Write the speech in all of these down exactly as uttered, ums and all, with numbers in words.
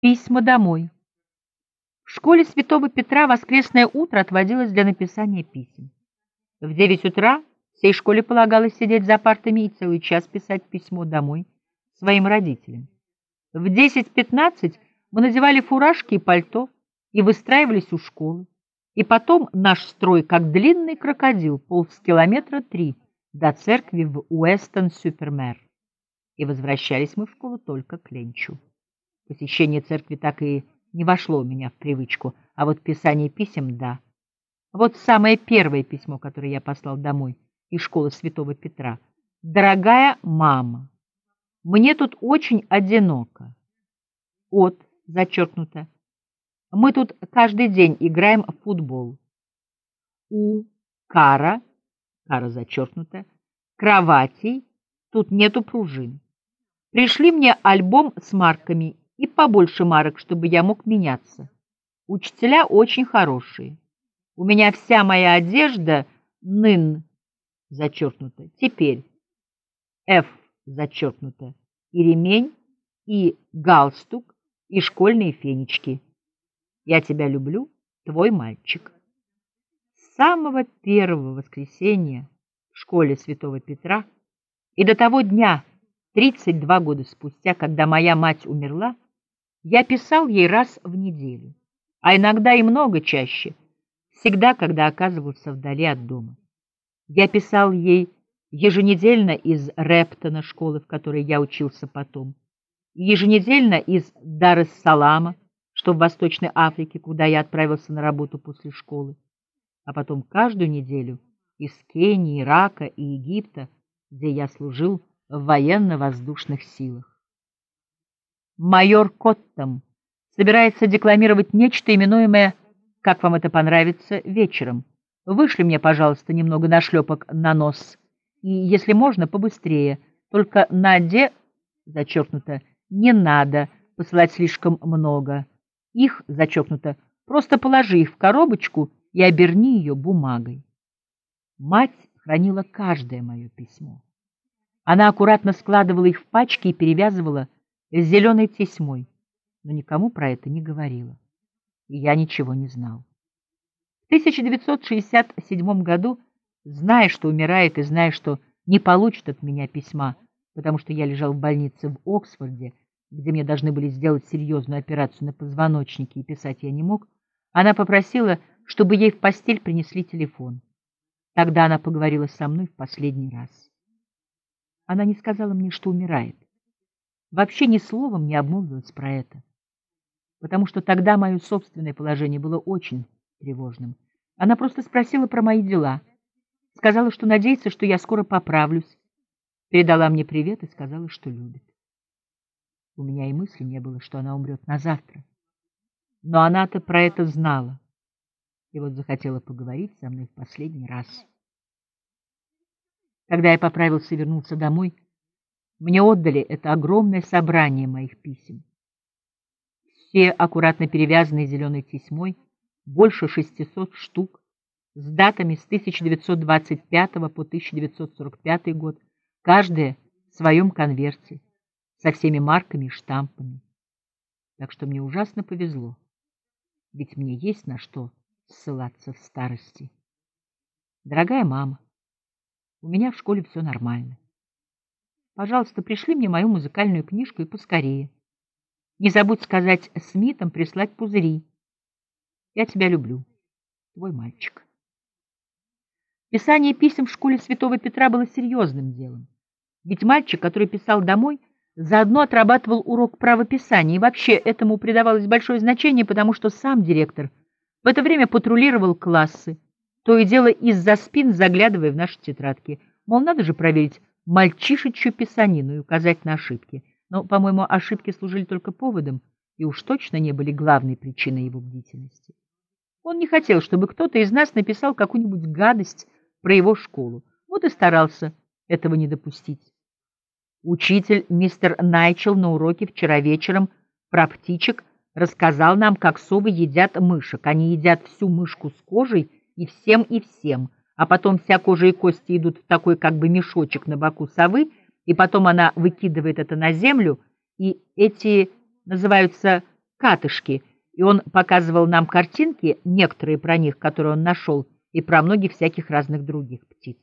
Письма домой. В школе Святого Петра воскресное утро отводилось для написания писем. В девять утра всей школе полагалось сидеть за партами и целый час писать письмо домой своим родителям. В десять пятнадцать мы надевали фуражки и пальто и выстраивались у школы. И потом наш строй, как длинный крокодил, полз километра три до церкви в Уэстон-Сюпер-Мэр. И возвращались мы в школу только к ленчу. Посещение церкви так и не вошло у меня в привычку, а вот писание писем — да. Вот самое первое письмо, которое я послал домой из школы Святого Петра. «Дорогая мама, мне тут очень одиноко. От, зачеркнуто. Мы тут каждый день играем в футбол. У, кара, кара зачеркнуто, кроватей, тут нету пружин. Пришли мне альбом с марками и побольше марок, чтобы я мог меняться. Учителя очень хорошие. У меня вся моя одежда нын, зачеркнуто, теперь Ф, зачеркнуто, и ремень, и галстук, и школьные фенечки. Я тебя люблю, твой мальчик». С самого первого воскресенья в школе Святого Петра и до того дня, тридцать два года спустя, когда моя мать умерла, я писал ей раз в неделю, а иногда и много чаще, всегда, когда оказывался вдали от дома. Я писал ей еженедельно из Рептона, школы, в которой я учился потом, и еженедельно из Дар-эс-Салама, что в Восточной Африке, куда я отправился на работу после школы, а потом каждую неделю из Кении, Ирака и Египта, где я служил в военно-воздушных силах. Майор Коттам собирается декламировать нечто, именуемое, как вам это понравится, вечером. Вышли мне, пожалуйста, немного нашлепок на нос, и, если можно, побыстрее, только Наде, зачеркнуто, не надо посылать слишком много. Их, зачеркнуто, просто положи их в коробочку и оберни ее бумагой. Мать хранила каждое мое письмо. Она аккуратно складывала их в пачки и перевязывала с зеленой тесьмой, но никому про это не говорила. И я ничего не знал. В тысяча девятьсот шестьдесят седьмом году, зная, что умирает, и зная, что не получит от меня письма, потому что я лежал в больнице в Оксфорде, где мне должны были сделать серьезную операцию на позвоночнике, и писать я не мог, она попросила, чтобы ей в постель принесли телефон. Тогда она поговорила со мной в последний раз. Она не сказала мне, что умирает. Вообще ни словом не обмолвилась про это, потому что тогда мое собственное положение было очень тревожным. Она просто спросила про мои дела, сказала, что надеется, что я скоро поправлюсь, передала мне привет и сказала, что любит. У меня и мысли не было, что она умрет на завтра. Но она-то про это знала, и вот захотела поговорить со мной в последний раз. Когда я поправился и вернулся домой, мне отдали это огромное собрание моих писем. Все аккуратно перевязанные зеленой тесьмой, больше шестисот штук, с датами с тысяча девятьсот двадцать пятого по тысяча девятьсот сорок пятый год, каждая в своем конверте, со всеми марками и штампами. Так что мне ужасно повезло, ведь мне есть на что ссылаться в старости. Дорогая мама, у меня в школе все нормально. Пожалуйста, пришли мне мою музыкальную книжку и поскорее. Не забудь сказать Смитам прислать пузыри. Я тебя люблю, твой мальчик. Писание писем в школе Святого Петра было серьезным делом. Ведь мальчик, который писал домой, заодно отрабатывал урок правописания, и вообще этому придавалось большое значение, потому что сам директор в это время патрулировал классы, то и дело из-за спин заглядывая в наши тетрадки. Мол, надо же проверить мальчишечью писанину и указать на ошибки. Но, по-моему, ошибки служили только поводом и уж точно не были главной причиной его бдительности. Он не хотел, чтобы кто-то из нас написал какую-нибудь гадость про его школу. Вот и старался этого не допустить. Учитель мистер Найчел на уроке вчера вечером про птичек рассказал нам, как совы едят мышек. Они едят всю мышку с кожей и всем и всем, а потом вся кожа и кости идут в такой как бы мешочек на боку совы, и потом она выкидывает это на землю, и эти называются катышки, и он показывал нам картинки, некоторые про них, которые он нашел, и про многих всяких разных других птиц.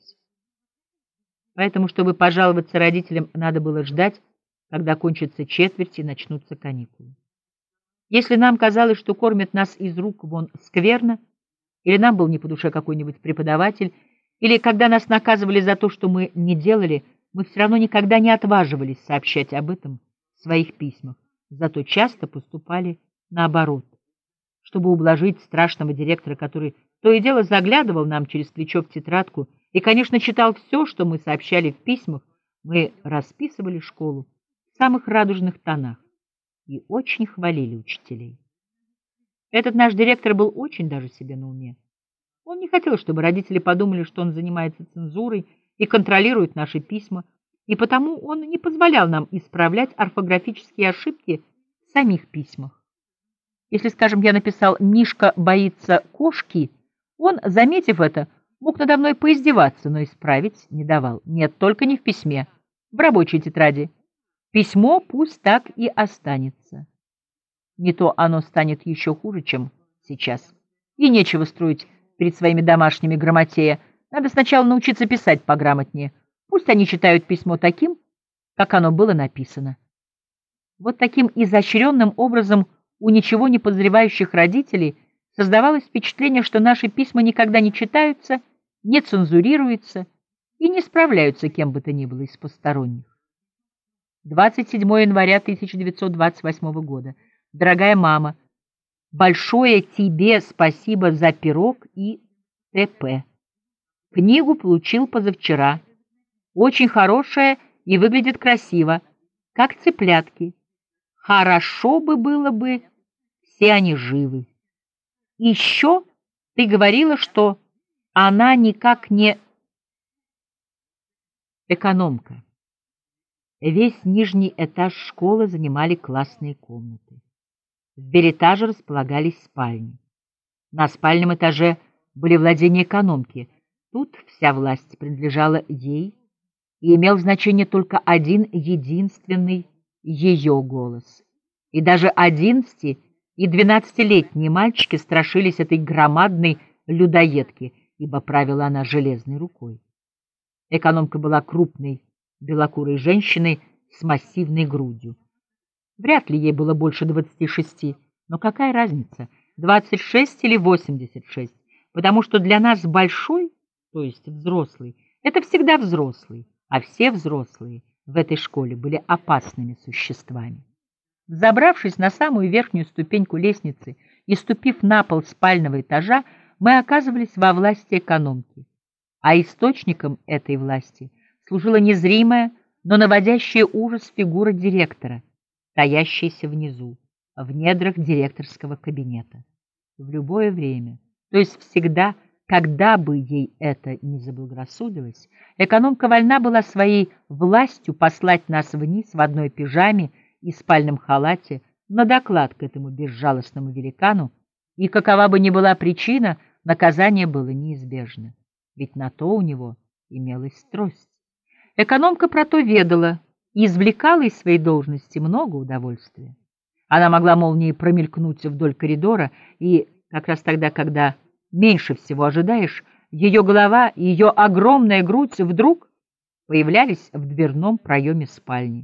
Поэтому, чтобы пожаловаться родителям, надо было ждать, когда кончится четверть и начнутся каникулы. Если нам казалось, что кормят нас из рук вон скверно, или нам был не по душе какой-нибудь преподаватель, или когда нас наказывали за то, что мы не делали, мы все равно никогда не отваживались сообщать об этом в своих письмах, зато часто поступали наоборот. Чтобы ублажить страшного директора, который то и дело заглядывал нам через плечо в тетрадку и, конечно, читал все, что мы сообщали в письмах, мы расписывали школу в самых радужных тонах и очень хвалили учителей. Этот наш директор был очень даже себе на уме. Он не хотел, чтобы родители подумали, что он занимается цензурой и контролирует наши письма, и потому он не позволял нам исправлять орфографические ошибки в самих письмах. Если, скажем, я написал «Мишка боится кошки», он, заметив это, мог надо мной поиздеваться, но исправить не давал. Нет, только не в письме, в рабочей тетради. Письмо пусть так и останется. Не то оно станет еще хуже, чем сейчас. И нечего строить перед своими домашними грамотея. Надо сначала научиться писать пограмотнее. Пусть они читают письмо таким, как оно было написано. Вот таким изощренным образом у ничего не подозревающих родителей создавалось впечатление, что наши письма никогда не читаются, не цензурируются и не справляются кем бы то ни было из посторонних. двадцать седьмого января тысяча девятьсот двадцать восьмого года. Дорогая мама, большое тебе спасибо за пирог и т.п. Книгу получил позавчера. Очень хорошая и выглядит красиво, как цыплятки. Хорошо бы было бы, все они живы. Еще ты говорила, что она никак не экономка. Весь нижний этаж школы занимали классные комнаты. В бельэтаже располагались спальни. На спальном этаже были владения экономки. Тут вся власть принадлежала ей, и имел значение только один единственный ее голос. И даже одиннадцати- и двенадцатилетние мальчики страшились этой громадной людоедки, ибо правила она железной рукой. Экономка была крупной, белокурой женщиной с массивной грудью. Вряд ли ей было больше двадцати шести, но какая разница, двадцать шесть или восемьдесят шесть, потому что для нас большой, то есть взрослый, это всегда взрослый, а все взрослые в этой школе были опасными существами. Взобравшись на самую верхнюю ступеньку лестницы и ступив на пол спального этажа, мы оказывались во власти экономки, а источником этой власти служила незримая, но наводящая ужас фигура директора, стоящаяся внизу, в недрах директорского кабинета. В любое время, то есть всегда, когда бы ей это не заблагорассудилось, экономка вольна была своей властью послать нас вниз в одной пижаме и спальном халате на доклад к этому безжалостному великану, и какова бы ни была причина, наказание было неизбежно, ведь на то у него имелась трость. Экономка про то ведала и извлекала из своей должности много удовольствия. Она могла молнией промелькнуть вдоль коридора, и как раз тогда, когда меньше всего ожидаешь, ее голова и ее огромная грудь вдруг появлялись в дверном проеме спальни.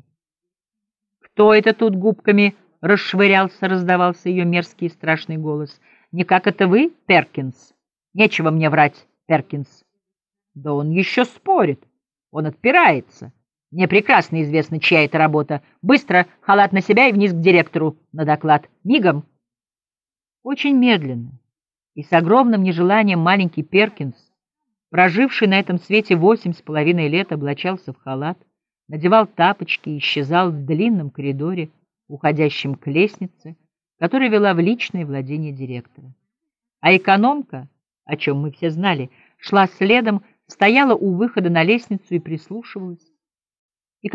«Кто это тут губками расшвырялся?» — раздавался ее мерзкий и страшный голос. «Не как это вы, Перкинс? Нечего мне врать, Перкинс». «Да он еще спорит, он отпирается. Мне прекрасно известно, чья это работа. Быстро, халат на себя и вниз к директору на доклад. Мигом!» Очень медленно и с огромным нежеланием маленький Перкинс, проживший на этом свете восемь с половиной лет, облачался в халат, надевал тапочки и исчезал в длинном коридоре, уходящем к лестнице, которая вела в личное владение директора. А экономка, о чем мы все знали, шла следом, стояла у выхода на лестницу и прислушивалась,